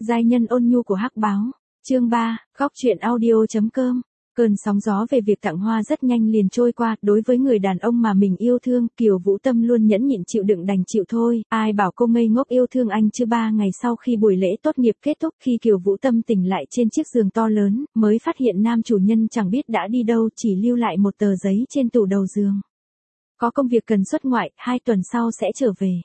Giai nhân ôn nhu của Hắc Báo, chương 3, góc truyện audio.com. Cơn sóng gió về việc tặng hoa rất nhanh liền trôi qua, đối với người đàn ông mà mình yêu thương, Kiều Vũ Tâm luôn nhẫn nhịn chịu đựng đành chịu thôi, ai bảo cô ngây ngốc yêu thương anh chứ. 3 ngày sau khi buổi lễ tốt nghiệp kết thúc, khi Kiều Vũ Tâm tỉnh lại trên chiếc giường to lớn, mới phát hiện nam chủ nhân chẳng biết đã đi đâu, chỉ lưu lại một tờ giấy trên tủ đầu giường. Có công việc cần xuất ngoại, 2 tuần sau sẽ trở về.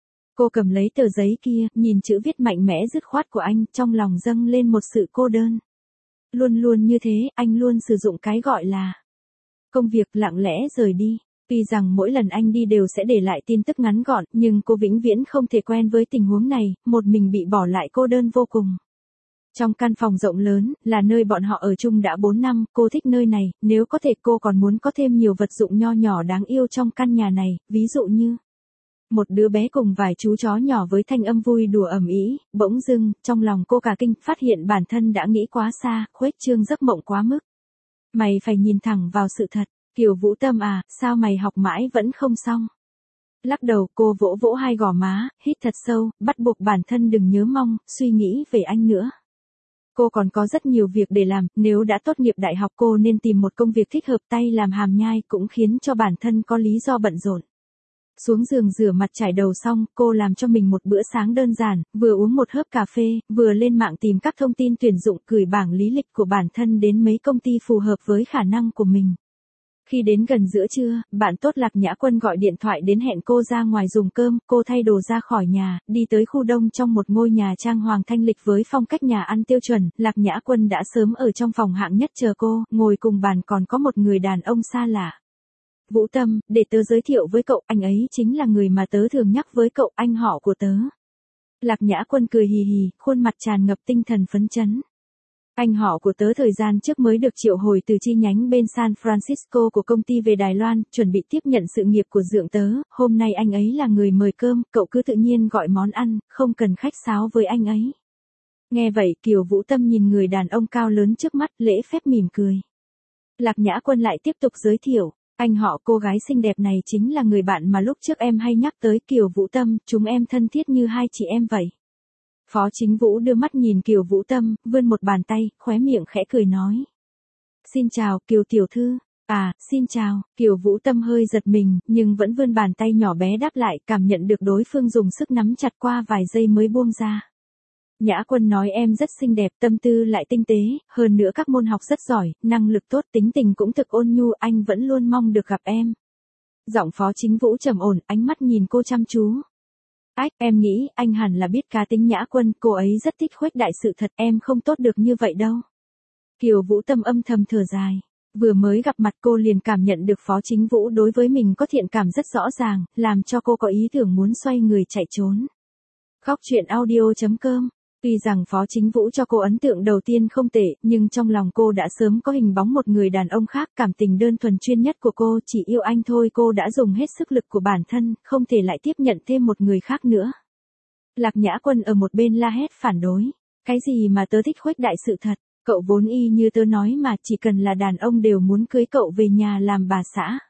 Cô cầm lấy tờ giấy kia, nhìn chữ viết mạnh mẽ dứt khoát của anh, trong lòng dâng lên một sự cô đơn. Luôn luôn như thế, anh luôn sử dụng cái gọi là công việc, lặng lẽ rời đi. Tuy rằng mỗi lần anh đi đều sẽ để lại tin tức ngắn gọn, nhưng cô vĩnh viễn không thể quen với tình huống này, một mình bị bỏ lại cô đơn vô cùng. Trong căn phòng rộng lớn, là nơi bọn họ ở chung đã 4 năm, cô thích nơi này, nếu có thể cô còn muốn có thêm nhiều vật dụng nho nhỏ đáng yêu trong căn nhà này, ví dụ như một đứa bé cùng vài chú chó nhỏ với thanh âm vui đùa ầm ĩ. Bỗng dưng, trong lòng cô cả kinh, phát hiện bản thân đã nghĩ quá xa, khuếch trương giấc mộng quá mức. Mày phải nhìn thẳng vào sự thật, Kiều Vũ Tâm à, sao mày học mãi vẫn không xong? Lắc đầu, cô vỗ vỗ hai gò má, hít thật sâu, bắt buộc bản thân đừng nhớ mong, suy nghĩ về anh nữa. Cô còn có rất nhiều việc để làm, nếu đã tốt nghiệp đại học cô nên tìm một công việc thích hợp, tay làm hàm nhai cũng khiến cho bản thân có lý do bận rộn. Xuống giường rửa mặt trải đầu xong, cô làm cho mình một bữa sáng đơn giản, vừa uống một hớp cà phê, vừa lên mạng tìm các thông tin tuyển dụng, gửi bảng lý lịch của bản thân đến mấy công ty phù hợp với khả năng của mình. Khi đến gần giữa trưa, bạn tốt Lạc Nhã Quân gọi điện thoại đến hẹn cô ra ngoài dùng cơm, cô thay đồ ra khỏi nhà, đi tới khu đông trong một ngôi nhà trang hoàng thanh lịch với phong cách nhà ăn tiêu chuẩn. Lạc Nhã Quân đã sớm ở trong phòng hạng nhất chờ cô, ngồi cùng bàn còn có một người đàn ông xa lạ. Vũ Tâm, để tớ giới thiệu với cậu, anh ấy chính là người mà tớ thường nhắc với cậu, anh họ của tớ. Lạc Nhã Quân cười hì hì, khuôn mặt tràn ngập tinh thần phấn chấn. Anh họ của tớ thời gian trước mới được triệu hồi từ chi nhánh bên San Francisco của công ty về Đài Loan, chuẩn bị tiếp nhận sự nghiệp của dượng tớ, hôm nay anh ấy là người mời cơm, cậu cứ tự nhiên gọi món ăn, không cần khách sáo với anh ấy. Nghe vậy, Kiều Vũ Tâm nhìn người đàn ông cao lớn trước mắt, lễ phép mỉm cười. Lạc Nhã Quân lại tiếp tục giới thiệu. Anh họ cô gái xinh đẹp này chính là người bạn mà lúc trước em hay nhắc tới, Kiều Vũ Tâm, chúng em thân thiết như hai chị em vậy. Phó Chính Vũ đưa mắt nhìn Kiều Vũ Tâm, vươn một bàn tay, khóe miệng khẽ cười nói. Xin chào, Kiều tiểu thư. À, xin chào, Kiều Vũ Tâm hơi giật mình, nhưng vẫn vươn bàn tay nhỏ bé đáp lại, cảm nhận được đối phương dùng sức nắm chặt qua vài giây mới buông ra. Nhã Quân nói em rất xinh đẹp, tâm tư lại tinh tế, hơn nữa các môn học rất giỏi, năng lực tốt, tính tình cũng thực ôn nhu, anh vẫn luôn mong được gặp em. Giọng Phó Chính Vũ trầm ổn, ánh mắt nhìn cô chăm chú. Ách, em nghĩ, anh hẳn là biết cá tính Nhã Quân, cô ấy rất thích khuếch đại sự thật, em không tốt được như vậy đâu. Kiều Vũ Tâm âm thầm thở dài. Vừa mới gặp mặt cô liền cảm nhận được Phó Chính Vũ đối với mình có thiện cảm rất rõ ràng, làm cho cô có ý tưởng muốn xoay người chạy trốn. Góc truyện audio.com. Tuy rằng Phó Chính Vũ cho cô ấn tượng đầu tiên không tệ, nhưng trong lòng cô đã sớm có hình bóng một người đàn ông khác, cảm tình đơn thuần chuyên nhất của cô chỉ yêu anh thôi, cô đã dùng hết sức lực của bản thân, không thể lại tiếp nhận thêm một người khác nữa. Lạc Nhã Quân ở một bên la hét phản đối. Cái gì mà tớ thích khuếch đại sự thật, cậu vốn y như tớ nói mà, chỉ cần là đàn ông đều muốn cưới cậu về nhà làm bà xã.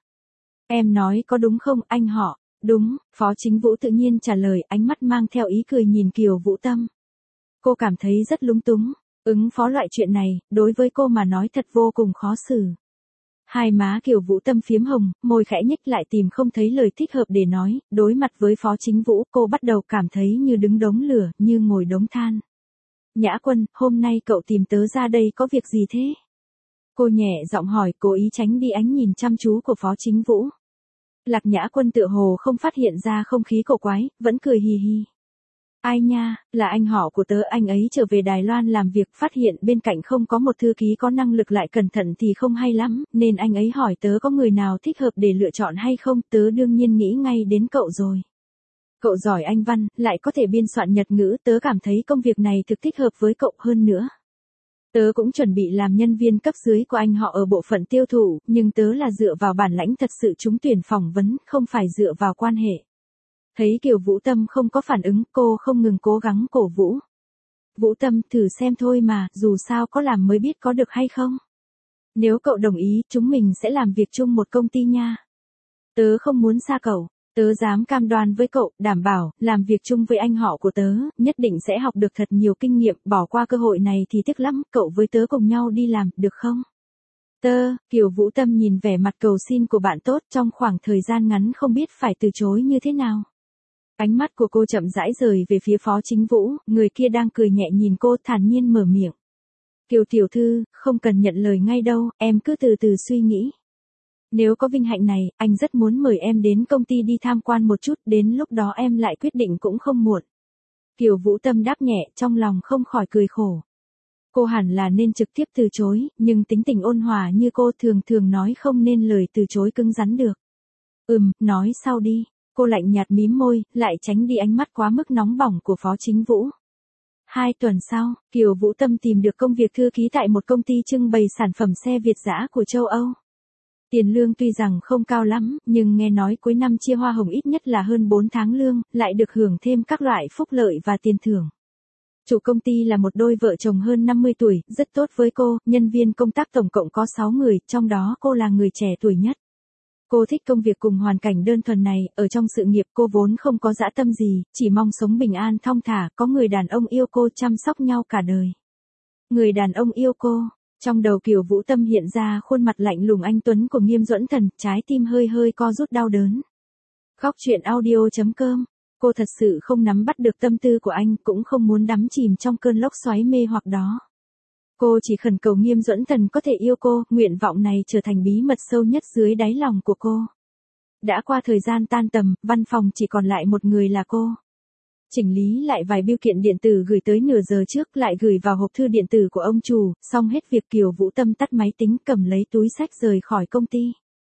Em nói có đúng không, anh họ? Đúng, Phó Chính Vũ tự nhiên trả lời, ánh mắt mang theo ý cười nhìn Kiều Vũ Tâm. Cô cảm thấy rất lúng túng, ứng phó loại chuyện này, đối với cô mà nói thật vô cùng khó xử. Hai má Kiều Vũ Tâm phiếm hồng, môi khẽ nhếch lại tìm không thấy lời thích hợp để nói, đối mặt với Phó Chính Vũ, cô bắt đầu cảm thấy như đứng đống lửa, như ngồi đống than. Nhã Quân, hôm nay cậu tìm tớ ra đây có việc gì thế? Cô nhẹ giọng hỏi, cố ý tránh đi ánh nhìn chăm chú của Phó Chính Vũ. Lạc Nhã Quân tựa hồ không phát hiện ra không khí cổ quái, vẫn cười hì hì. Ai nha, là anh họ của tớ, anh ấy trở về Đài Loan làm việc, phát hiện bên cạnh không có một thư ký có năng lực lại cẩn thận thì không hay lắm, nên anh ấy hỏi tớ có người nào thích hợp để lựa chọn hay không, tớ đương nhiên nghĩ ngay đến cậu rồi. Cậu giỏi Anh văn, lại có thể biên soạn Nhật ngữ, tớ cảm thấy công việc này thực thích hợp với cậu hơn nữa. Tớ cũng chuẩn bị làm nhân viên cấp dưới của anh họ ở bộ phận tiêu thụ, nhưng tớ là dựa vào bản lãnh thật sự trúng tuyển phỏng vấn, không phải dựa vào quan hệ. Thấy Kiều Vũ Tâm không có phản ứng, cô không ngừng cố gắng cổ vũ. Vũ Tâm, thử xem thôi mà, dù sao có làm mới biết có được hay không. Nếu cậu đồng ý, chúng mình sẽ làm việc chung một công ty nha. Tớ không muốn xa cậu, Tớ dám cam đoan với cậu, đảm bảo, làm việc chung với anh họ của tớ, nhất định sẽ học được thật nhiều kinh nghiệm, bỏ qua cơ hội này thì tiếc lắm, cậu với tớ cùng nhau đi làm, được không? Kiều Vũ Tâm nhìn vẻ mặt cầu xin của bạn tốt trong khoảng thời gian ngắn không biết phải từ chối như thế nào. Ánh mắt của cô chậm rãi rời về phía Phó Chính Vũ, người kia đang cười nhẹ nhìn cô thản nhiên mở miệng. Kiều tiểu thư, không cần nhận lời ngay đâu, em cứ từ từ suy nghĩ. Nếu có vinh hạnh này, anh rất muốn mời em đến công ty đi tham quan một chút, đến lúc đó em lại quyết định cũng không muộn. Kiều Vũ Tâm đáp nhẹ, trong lòng không khỏi cười khổ. Cô hẳn là nên trực tiếp từ chối, nhưng tính tình ôn hòa như cô thường thường nói không nên lời từ chối cứng rắn được. Nói sau đi. Cô lạnh nhạt mím môi, lại tránh đi ánh mắt quá mức nóng bỏng của Phó Chính Vũ. 2 tuần sau, Kiều Vũ Tâm tìm được công việc thư ký tại một công ty trưng bày sản phẩm xe Việt dã của châu Âu. Tiền lương tuy rằng không cao lắm, nhưng nghe nói cuối năm chia hoa hồng ít nhất là hơn 4 tháng lương, lại được hưởng thêm các loại phúc lợi và tiền thưởng. Chủ công ty là một đôi vợ chồng hơn 50 tuổi, rất tốt với cô, nhân viên công tác tổng cộng có 6 người, trong đó cô là người trẻ tuổi nhất. Cô thích công việc cùng hoàn cảnh đơn thuần này, ở trong sự nghiệp cô vốn không có dã tâm gì, chỉ mong sống bình an thong thả, có người đàn ông yêu cô chăm sóc nhau cả đời. Người đàn ông yêu cô, trong đầu Kiều Vũ Tâm hiện ra khuôn mặt lạnh lùng anh tuấn của Nghiêm Duẫn Thần, trái tim hơi hơi co rút đau đớn. Góc truyện audio.com, cô thật sự không nắm bắt được tâm tư của anh, cũng không muốn đắm chìm trong cơn lốc xoáy mê hoặc đó. Cô chỉ khẩn cầu Nghiêm Duẫn Thần có thể yêu cô, nguyện vọng này trở thành bí mật sâu nhất dưới đáy lòng của cô. Đã qua thời gian tan tầm, văn phòng chỉ còn lại một người là cô. Chỉnh lý lại vài bưu kiện điện tử gửi tới nửa giờ trước, lại gửi vào hộp thư điện tử của ông chủ, xong hết việc Kiều Vũ Tâm tắt máy tính, cầm lấy túi xách rời khỏi công ty.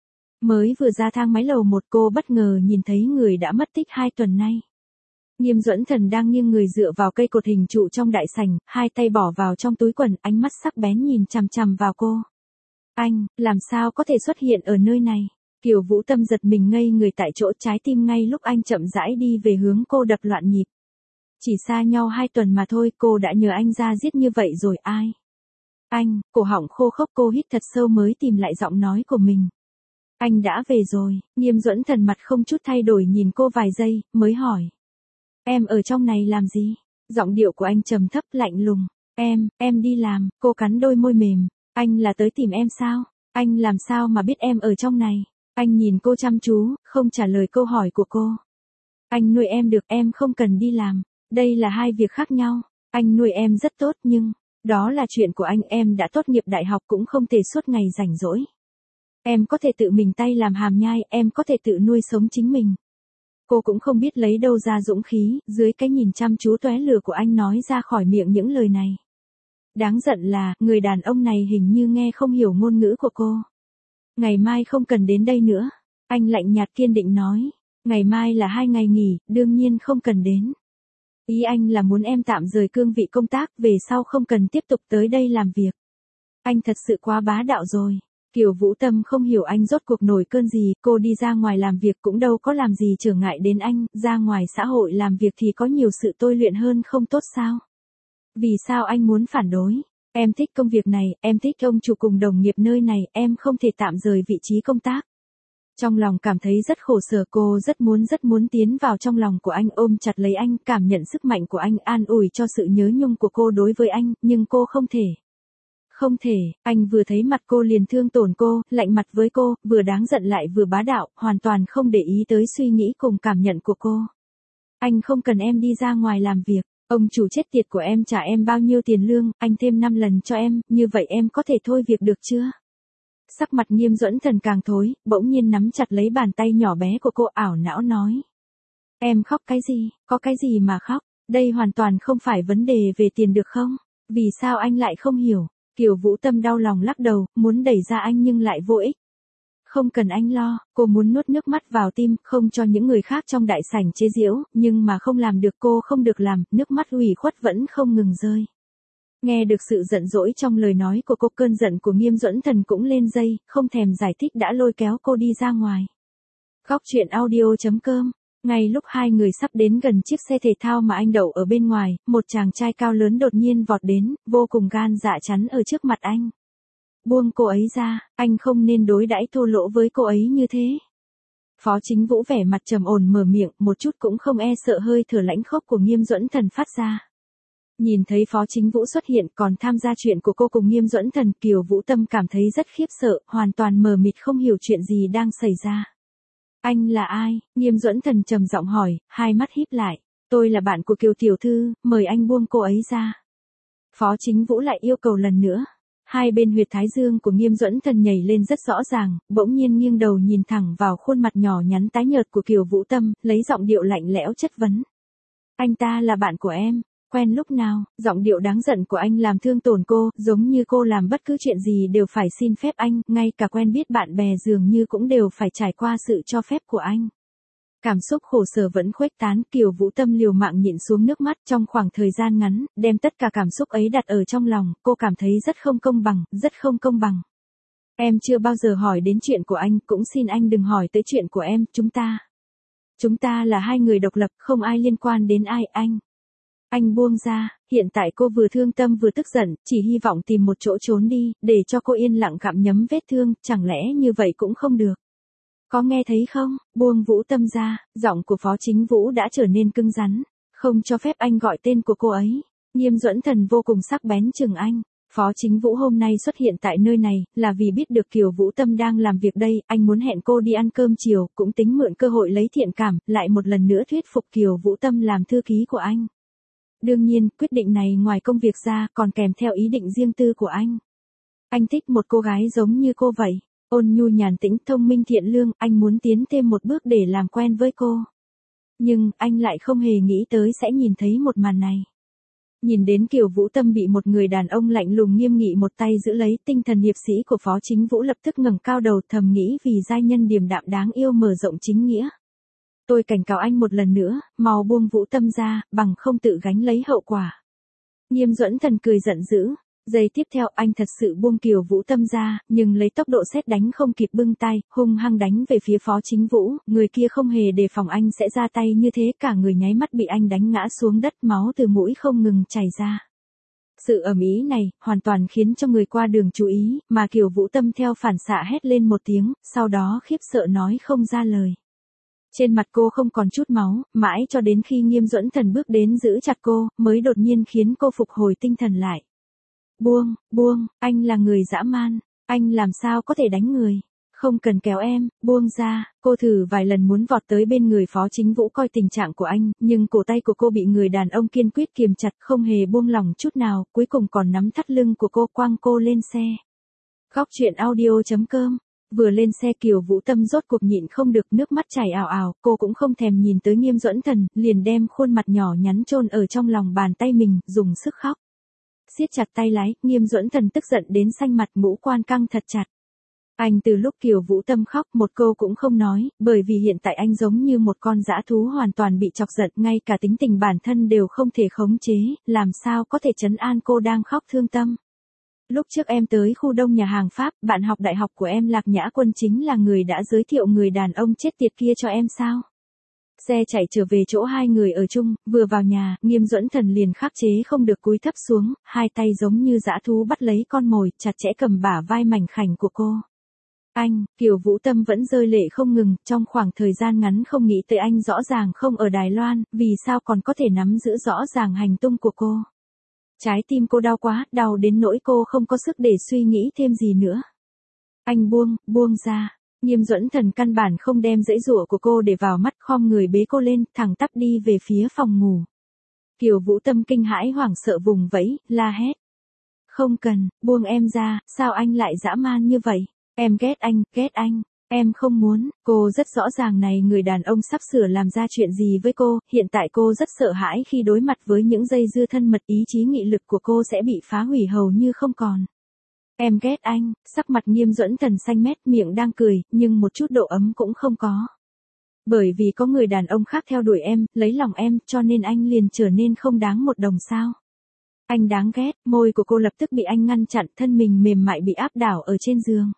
Mới vừa ra thang máy lầu 1 cô bất ngờ nhìn thấy người đã mất tích 2 tuần nay. Nghiêm Duẫn Thần đang nghiêng người dựa vào cây cột hình trụ trong đại sảnh, hai tay bỏ vào trong túi quần, ánh mắt sắc bén nhìn chằm chằm vào cô. Anh, làm sao có thể xuất hiện ở nơi này? Kiều Vũ Tâm giật mình ngây người tại chỗ, trái tim ngay lúc anh chậm rãi đi về hướng cô đập loạn nhịp. Chỉ xa nhau 2 tuần mà thôi, cô đã nhờ anh ra giết như vậy rồi ai? Anh, cổ họng khô khốc, cô hít thật sâu mới tìm lại giọng nói của mình. Anh đã về rồi, Nghiêm Duẫn Thần mặt không chút thay đổi nhìn cô vài giây, mới hỏi. Em ở trong này làm gì? Giọng điệu của anh trầm thấp lạnh lùng. Em đi làm, cô cắn đôi môi mềm. Anh là tới tìm em sao? Anh làm sao mà biết em ở trong này? Anh nhìn cô chăm chú, không trả lời câu hỏi của cô. Anh nuôi em được, em không cần đi làm. Đây là hai việc khác nhau. Anh nuôi em rất tốt nhưng, đó là chuyện của anh, em đã tốt nghiệp đại học cũng không thể suốt ngày rảnh rỗi. Em có thể tự mình tay làm hàm nhai, em có thể tự nuôi sống chính mình. Cô cũng không biết lấy đâu ra dũng khí, dưới cái nhìn chăm chú tóe lửa của anh nói ra khỏi miệng những lời này. Đáng giận là, người đàn ông này hình như nghe không hiểu ngôn ngữ của cô. Ngày mai không cần đến đây nữa. Anh lạnh nhạt kiên định nói. Ngày mai là 2 ngày nghỉ, đương nhiên không cần đến. Ý anh là muốn em tạm rời cương vị công tác, về sau không cần tiếp tục tới đây làm việc. Anh thật sự quá bá đạo rồi. Kiều Vũ Tâm không hiểu anh rốt cuộc nổi cơn gì, cô đi ra ngoài làm việc cũng đâu có làm gì trở ngại đến anh, ra ngoài xã hội làm việc thì có nhiều sự tôi luyện hơn không tốt sao? Vì sao anh muốn phản đối? Em thích công việc này, em thích ông chủ cùng đồng nghiệp nơi này, em không thể tạm rời vị trí công tác. Trong lòng cảm thấy rất khổ sở, cô rất muốn tiến vào trong lòng của anh, ôm chặt lấy anh, cảm nhận sức mạnh của anh, an ủi cho sự nhớ nhung của cô đối với anh, nhưng cô không thể. Không thể, anh vừa thấy mặt cô liền thương tổn cô, lạnh mặt với cô, vừa đáng giận lại vừa bá đạo, hoàn toàn không để ý tới suy nghĩ cùng cảm nhận của cô. Anh không cần em đi ra ngoài làm việc, ông chủ chết tiệt của em trả em bao nhiêu tiền lương, anh thêm 5 lần cho em, như vậy em có thể thôi việc được chưa? Sắc mặt Nghiêm Duẫn Thần càng thối, bỗng nhiên nắm chặt lấy bàn tay nhỏ bé của cô, ảo não nói. Em khóc cái gì, có cái gì mà khóc, đây hoàn toàn không phải vấn đề về tiền được không? Vì sao anh lại không hiểu? Kiều Vũ Tâm đau lòng lắc đầu, muốn đẩy ra anh nhưng lại vô ích. Không cần anh lo, cô muốn nuốt nước mắt vào tim, không cho những người khác trong đại sảnh chế giễu, nhưng mà không làm được, cô không được làm, nước mắt ủy khuất vẫn không ngừng rơi. Nghe được sự giận dỗi trong lời nói của cô, cơn giận của Nghiêm Duẫn Thần cũng lên dây, không thèm giải thích đã lôi kéo cô đi ra ngoài. Góc truyện audio.com. Ngay lúc hai người sắp đến gần chiếc xe thể thao mà anh đậu ở bên ngoài, một chàng trai cao lớn đột nhiên vọt đến, vô cùng gan dạ chắn ở trước mặt anh. Buông cô ấy ra, anh không nên đối đãi thô lỗ với cô ấy như thế. Phó Chính Vũ vẻ mặt trầm ổn mở miệng, một chút cũng không e sợ hơi thở lãnh khốc của Nghiêm Duẫn Thần phát ra. Nhìn thấy Phó Chính Vũ xuất hiện còn tham gia chuyện của cô cùng Nghiêm Duẫn Thần, Kiều Vũ Tâm cảm thấy rất khiếp sợ, hoàn toàn mờ mịt không hiểu chuyện gì đang xảy ra. Anh là ai? Nghiêm Duẫn Thần trầm giọng hỏi, hai mắt híp lại. Tôi là bạn của Kiều tiểu thư, mời anh buông cô ấy ra. Phó Chính Vũ lại yêu cầu lần nữa. Hai bên huyệt thái dương của Nghiêm Duẫn Thần nhảy lên rất rõ ràng, bỗng nhiên nghiêng đầu nhìn thẳng vào khuôn mặt nhỏ nhắn tái nhợt của Kiều Vũ Tâm, lấy giọng điệu lạnh lẽo chất vấn. Anh ta là bạn của em, quen lúc nào? Giọng điệu đáng giận của anh làm thương tổn cô, giống như cô làm bất cứ chuyện gì đều phải xin phép anh, ngay cả quen biết bạn bè dường như cũng đều phải trải qua sự cho phép của anh. Cảm xúc khổ sở vẫn khuếch tán, Kiều Vũ Tâm liều mạng nhịn xuống nước mắt trong khoảng thời gian ngắn, đem tất cả cảm xúc ấy đặt ở trong lòng, cô cảm thấy rất không công bằng, rất không công bằng. Em chưa bao giờ hỏi đến chuyện của anh, cũng xin anh đừng hỏi tới chuyện của em, Chúng ta là hai người độc lập, không ai liên quan đến ai, anh. Anh buông ra, hiện tại cô vừa thương tâm vừa tức giận, chỉ hy vọng tìm một chỗ trốn đi, để cho cô yên lặng gặm nhấm vết thương, chẳng lẽ như vậy cũng không được. Có nghe thấy không? Buông Vũ Tâm ra, giọng của Phó Chính Vũ đã trở nên cứng rắn, không cho phép anh gọi tên của cô ấy. Nghiêm Duẫn Thần vô cùng sắc bén chừng anh. Phó Chính Vũ hôm nay xuất hiện tại nơi này, là vì biết được Kiều Vũ Tâm đang làm việc đây, anh muốn hẹn cô đi ăn cơm chiều, cũng tính mượn cơ hội lấy thiện cảm, lại một lần nữa thuyết phục Kiều Vũ Tâm làm thư ký của anh. Đương nhiên, quyết định này ngoài công việc ra, còn kèm theo ý định riêng tư của anh. Anh thích một cô gái giống như cô vậy. Ôn nhu nhàn tĩnh, thông minh thiện lương, anh muốn tiến thêm một bước để làm quen với cô. Nhưng, anh lại không hề nghĩ tới sẽ nhìn thấy một màn này. Nhìn đến Kiều Vũ Tâm bị một người đàn ông lạnh lùng nghiêm nghị một tay giữ lấy, tinh thần hiệp sĩ của Phó Chính Vũ lập tức ngẩng cao đầu, thầm nghĩ vì giai nhân điềm đạm đáng yêu mở rộng chính nghĩa. Tôi cảnh cáo anh một lần nữa, mau buông Vũ Tâm ra, bằng không tự gánh lấy hậu quả. Nghiêm Duẫn Thần cười giận dữ. Giây tiếp theo anh thật sự buông Kiều Vũ Tâm ra, nhưng lấy tốc độ sét đánh không kịp bưng tay, hung hăng đánh về phía Phó Chính Vũ, người kia không hề đề phòng anh sẽ ra tay như thế, cả người nháy mắt bị anh đánh ngã xuống đất, máu từ mũi không ngừng chảy ra. Sự ầm ĩ này, hoàn toàn khiến cho người qua đường chú ý, mà Kiều Vũ Tâm theo phản xạ hét lên một tiếng, sau đó khiếp sợ nói không ra lời. Trên mặt cô không còn chút máu, mãi cho đến khi Nghiêm Duẫn Thần bước đến giữ chặt cô, mới đột nhiên khiến cô phục hồi tinh thần lại. Buông, anh là người dã man, anh làm sao có thể đánh người, không cần kéo em, buông ra, cô thử vài lần muốn vọt tới bên người Phó Chính Vũ coi tình trạng của anh, nhưng cổ tay của cô bị người đàn ông kiên quyết kiềm chặt không hề buông lỏng chút nào, cuối cùng còn nắm thắt lưng của cô quăng cô lên xe. Góc truyện audio.com. Vừa lên xe Kiều Vũ Tâm rốt cuộc nhịn không được, nước mắt chảy ào ào, cô cũng không thèm nhìn tới Nghiêm Duẫn Thần, liền đem khuôn mặt nhỏ nhắn chôn ở trong lòng bàn tay mình, dùng sức khóc. Siết chặt tay lái, Nghiêm Duẫn Thần tức giận đến xanh mặt, ngũ quan căng thật chặt. Anh từ lúc Kiều Vũ Tâm khóc một câu cũng không nói, bởi vì hiện tại anh giống như một con dã thú hoàn toàn bị chọc giận, ngay cả tính tình bản thân đều không thể khống chế, làm sao có thể trấn an cô đang khóc thương tâm. Lúc trước em tới khu đông nhà hàng Pháp, bạn học đại học của em Lạc Nhã Quân chính là người đã giới thiệu người đàn ông chết tiệt kia cho em sao? Xe chạy trở về chỗ hai người ở chung, vừa vào nhà, Nghiêm Duẫn Thần liền khắc chế không được cúi thấp xuống, hai tay giống như dã thú bắt lấy con mồi, chặt chẽ cầm bả vai mảnh khảnh của cô. Anh, Kiều Vũ Tâm vẫn rơi lệ không ngừng, trong khoảng thời gian ngắn không nghĩ tới anh rõ ràng không ở Đài Loan, vì sao còn có thể nắm giữ rõ ràng hành tung của cô. Trái tim cô đau quá, đau đến nỗi cô không có sức để suy nghĩ thêm gì nữa. Anh buông ra. Nghiêm Duẫn Thần căn bản không đem giãy giụa của cô để vào mắt, khom người bế cô lên, thẳng tắp đi về phía phòng ngủ. Kiều Vũ Tâm kinh hãi hoảng sợ vùng vẫy, la hét. Không cần, buông em ra, sao anh lại dã man như vậy? Em ghét anh, em không muốn. Cô rất rõ ràng này người đàn ông sắp sửa làm ra chuyện gì với cô, hiện tại cô rất sợ hãi khi đối mặt với những dây dưa thân mật, ý chí nghị lực của cô sẽ bị phá hủy hầu như không còn. Em ghét anh, sắc mặt Nghiêm Duẫn Thần xanh mét, miệng đang cười, nhưng một chút độ ấm cũng không có. Bởi vì có người đàn ông khác theo đuổi em, lấy lòng em, cho nên anh liền trở nên không đáng một đồng sao. Anh đáng ghét, môi của cô lập tức bị anh ngăn chặn, thân mình mềm mại bị áp đảo ở trên giường.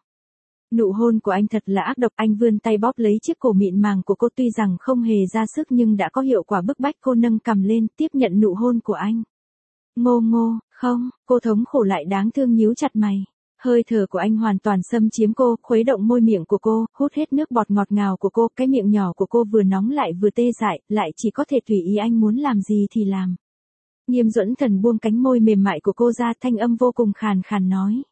Nụ hôn của anh thật là ác độc, anh vươn tay bóp lấy chiếc cổ mịn màng của cô, tuy rằng không hề ra sức nhưng đã có hiệu quả bức bách cô nâng cằm lên, tiếp nhận nụ hôn của anh. Ngô, không, cô thống khổ lại đáng thương nhíu chặt mày. Hơi thở của anh hoàn toàn xâm chiếm cô, khuấy động môi miệng của cô, hút hết nước bọt ngọt ngào của cô, cái miệng nhỏ của cô vừa nóng lại vừa tê dại, lại chỉ có thể tùy ý anh muốn làm gì thì làm. Nghiêm Duẫn Thần buông cánh môi mềm mại của cô ra, thanh âm vô cùng khàn khàn nói.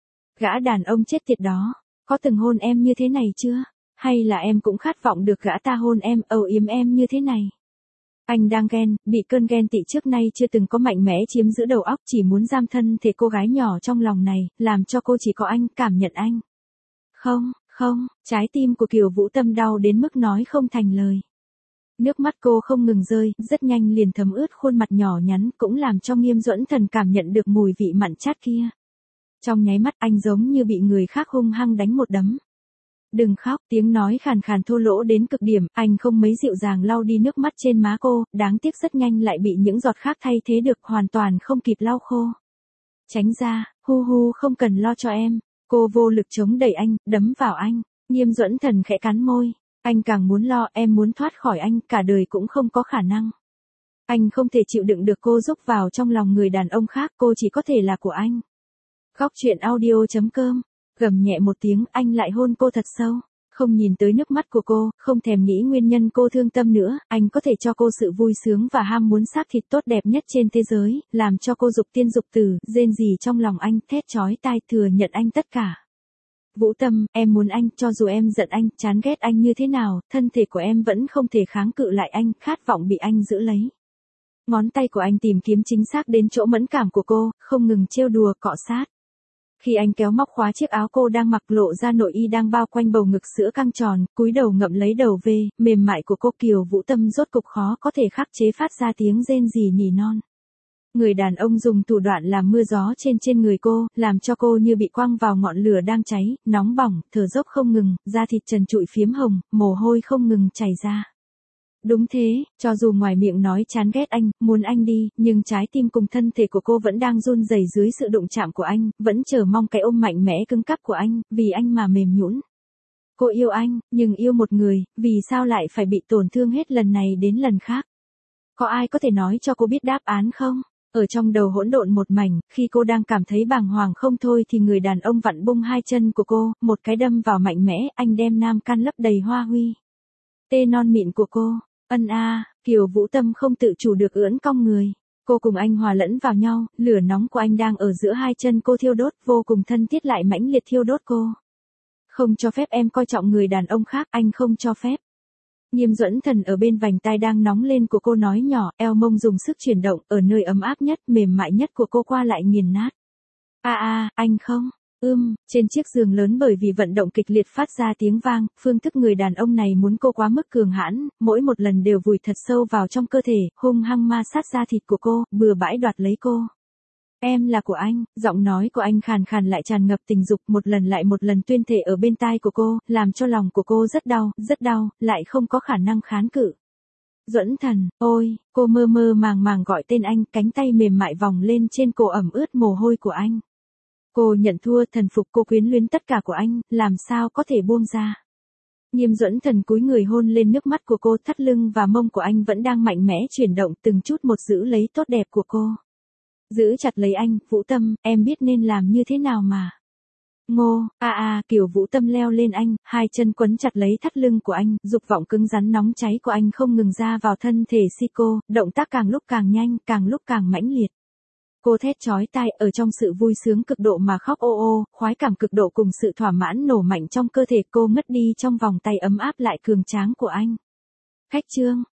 Gã đàn ông chết tiệt đó, có từng hôn em như thế này chưa? Hay là em cũng khát vọng được gã ta hôn em, âu yếm em như thế này? Anh đang ghen, bị cơn ghen tị trước nay chưa từng có mạnh mẽ chiếm giữ đầu óc, chỉ muốn giam thân thể cô gái nhỏ trong lòng này, làm cho cô chỉ có anh, cảm nhận anh. Không, không, trái tim của Kiều Vũ Tâm đau đến mức nói không thành lời. Nước mắt cô không ngừng rơi, rất nhanh liền thấm ướt khuôn mặt nhỏ nhắn, cũng làm cho Nghiêm Duẫn Thần cảm nhận được mùi vị mặn chát kia. Trong nháy mắt anh giống như bị người khác hung hăng đánh một đấm. Đừng khóc, tiếng nói khàn khàn thô lỗ đến cực điểm, anh không mấy dịu dàng lau đi nước mắt trên má cô, đáng tiếc rất nhanh lại bị những giọt khác thay thế được, hoàn toàn không kịp lau khô. Tránh ra, hu hu, không cần lo cho em. Cô vô lực chống đẩy anh, đấm vào anh. Nghiêm Duẫn Thần khẽ cắn môi. Anh càng muốn lo, em muốn thoát khỏi anh, cả đời cũng không có khả năng. Anh không thể chịu đựng được cô rúc vào trong lòng người đàn ông khác, cô chỉ có thể là của anh. Góc truyện audio.com. Gầm nhẹ một tiếng, anh lại hôn cô thật sâu. Không nhìn tới nước mắt của cô, không thèm nghĩ nguyên nhân cô thương tâm nữa, anh có thể cho cô sự vui sướng và ham muốn xác thịt tốt đẹp nhất trên thế giới, làm cho cô dục tiên dục tử, rên rỉ trong lòng anh, thét chói tai thừa nhận anh tất cả. Vũ Tâm, em muốn anh, cho dù em giận anh, chán ghét anh như thế nào, thân thể của em vẫn không thể kháng cự lại anh, khát vọng bị anh giữ lấy. Ngón tay của anh tìm kiếm chính xác đến chỗ mẫn cảm của cô, không ngừng trêu đùa, cọ sát. Khi anh kéo móc khóa chiếc áo cô đang mặc, lộ ra nội y đang bao quanh bầu ngực sữa căng tròn, cúi đầu ngậm lấy đầu V, mềm mại của cô, Kiều Vũ Tâm rốt cục khó có thể khắc chế phát ra tiếng rên rỉ nỉ non. Người đàn ông dùng thủ đoạn làm mưa gió trên người cô, làm cho cô như bị quăng vào ngọn lửa đang cháy, nóng bỏng, thở dốc không ngừng, da thịt trần trụi phiếm hồng, mồ hôi không ngừng chảy ra. Đúng thế, cho dù ngoài miệng nói chán ghét anh, muốn anh đi, nhưng trái tim cùng thân thể của cô vẫn đang run rẩy dưới sự đụng chạm của anh, vẫn chờ mong cái ôm mạnh mẽ cứng cáp của anh, vì anh mà mềm nhũn. Cô yêu anh, nhưng yêu một người, vì sao lại phải bị tổn thương hết lần này đến lần khác? Có ai có thể nói cho cô biết đáp án không? Ở trong đầu hỗn độn một mảnh, khi cô đang cảm thấy bàng hoàng không thôi thì người đàn ông vặn bung hai chân của cô, một cái đâm vào mạnh mẽ, anh đem nam can lấp đầy hoa huy. Tê non mịn của cô. Kiều Vũ Tâm không tự chủ được ưỡn cong người. Cô cùng anh hòa lẫn vào nhau, lửa nóng của anh đang ở giữa hai chân cô thiêu đốt, vô cùng thân thiết lại mãnh liệt thiêu đốt cô. Không cho phép em coi trọng người đàn ông khác, anh không cho phép. Nghiêm Duẫn Thần ở bên vành tai đang nóng lên của cô nói nhỏ, eo mông dùng sức chuyển động, ở nơi ấm áp nhất, mềm mại nhất của cô qua lại nghiền nát. Anh không. Trên chiếc giường lớn bởi vì vận động kịch liệt phát ra tiếng vang, phương thức người đàn ông này muốn cô quá mức cường hãn, mỗi một lần đều vùi thật sâu vào trong cơ thể, hung hăng ma sát da thịt của cô, bừa bãi đoạt lấy cô. Em là của anh, giọng nói của anh khàn khàn lại tràn ngập tình dục, một lần lại một lần tuyên thệ ở bên tai của cô, làm cho lòng của cô rất đau, lại không có khả năng kháng cự. Duẫn Thần, ôi, cô mơ mơ màng màng gọi tên anh, cánh tay mềm mại vòng lên trên cổ ẩm ướt mồ hôi của anh. Cô nhận thua, thần phục, cô quyến luyến tất cả của anh, làm sao có thể buông ra. Nghiêm Duẫn Thần cúi người hôn lên nước mắt của cô, thắt lưng và mông của anh vẫn đang mạnh mẽ chuyển động từng chút một giữ lấy tốt đẹp của cô. Giữ chặt lấy anh, Vũ Tâm, em biết nên làm như thế nào mà. Ngô, Kiều Vũ Tâm leo lên anh, hai chân quấn chặt lấy thắt lưng của anh, dục vọng cứng rắn nóng cháy của anh không ngừng ra vào thân thể si cô, động tác càng lúc càng nhanh, càng lúc càng mãnh liệt. Cô thét chói tai, ở trong sự vui sướng cực độ mà khóc ô, khoái cảm cực độ cùng sự thỏa mãn nổ mạnh trong cơ thể cô ngất đi trong vòng tay ấm áp lại cường tráng của anh. Khách trương,